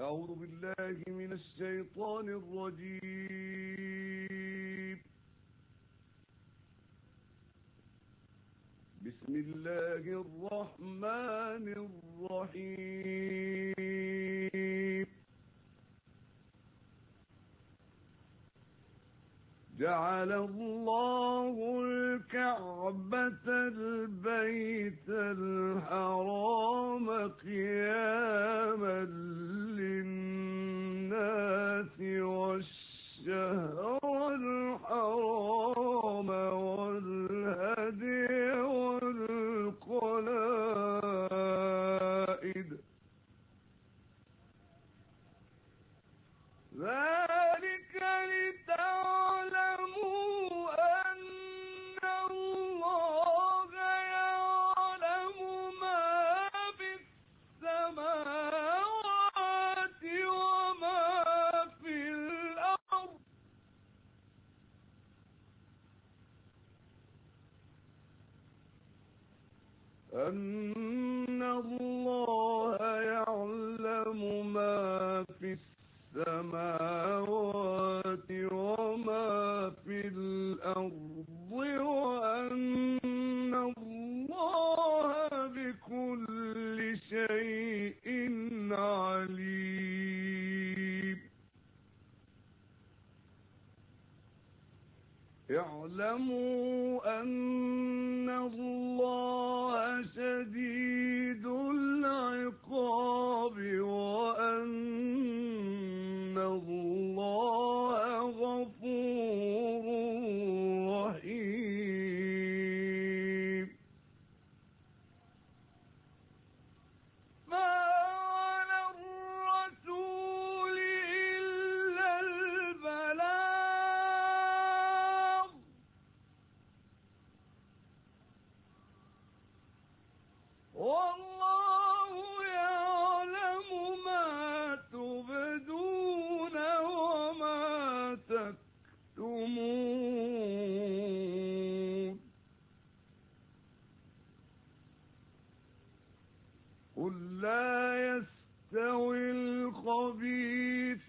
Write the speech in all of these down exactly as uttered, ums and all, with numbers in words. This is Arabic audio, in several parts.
أعوذ بالله من الشيطان الرجيم. بسم الله الرحمن الرحيم. جعل الله الكعبة البيت الحرام قياما للناس والشهر الحرام والهدي والقلائد ذلك لتعلموا أن الله يعلم ما في السماوات وما في الأرض أن الله يعلم ما في السماوات وما في الأرض وأن الله بكل شيء عليم. اعلموا أن الله شديد العقاب وأن الله غفور رحيم. ما على الرسول إلا البلاغ والله يعلم ما تبدون وما تكتمون. قل لا يستوي الخبيث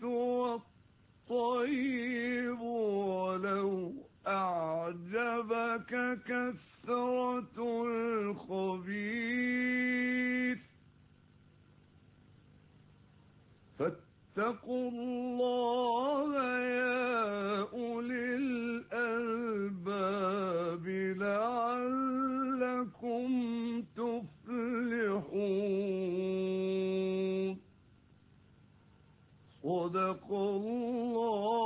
والطيب ولو أعجبك كثرة الخبيث فاتقوا الله يا أولي الألباب لعلكم تفلحون. صدق الله